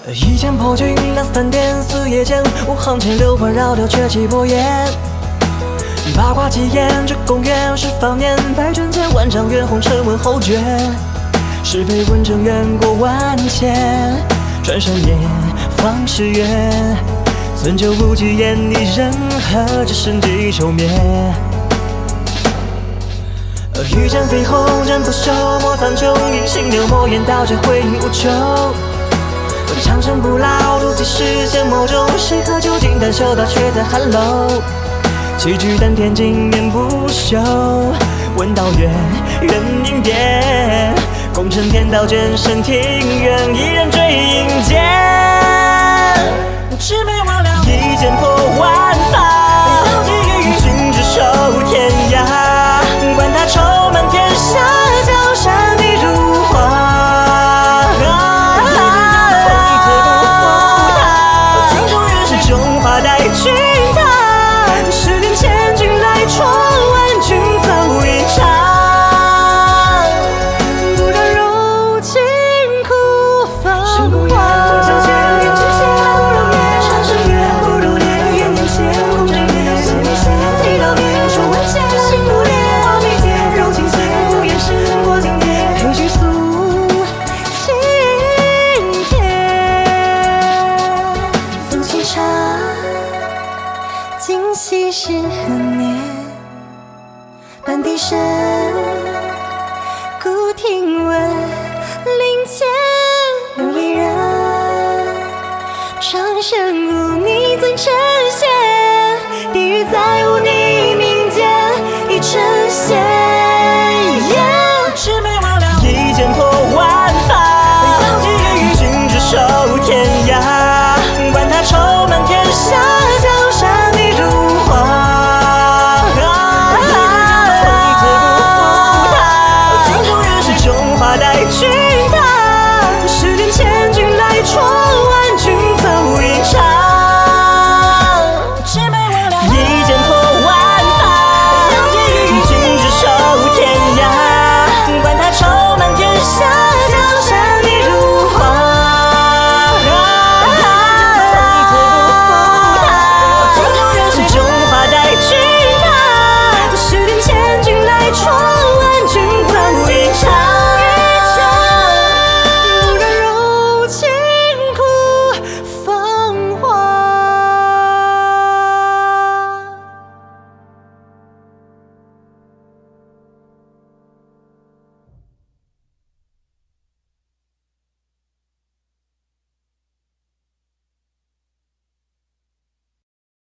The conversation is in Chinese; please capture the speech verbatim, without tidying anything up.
一剑破军两三点，四野间，五行千流环绕掉却气波焰。八卦几言，这公园是方年，百卷间万丈远，红尘问后绝。是非问政远过万千，转身夜，方是月。存酒无惧言，一人何止生计休眠。欲战飞鸿，人不休，莫苍穹，隐形流墨烟，刀却回忆无穷。长生不老，如几世间某种，谁和酒精淡袖刀，却在寒楼。棋局丹田，经年不朽。问道远，人应变。功成天道，卷身庭院，一人追影间。魑魅魍魉，一剑破万法。君只守天涯，管他愁满天下，江山已如画。君他十年前，君来闯，万军走一场，不让柔情哭芳华。相见缘尽血不容颜，长生远不如莲。眼眼前，空枕月，心里线，提刀面，说万千心无恋。画眉间，柔情线，不言时过境迁，配曲诉心田。风清茶。今夕是何年？半笛声。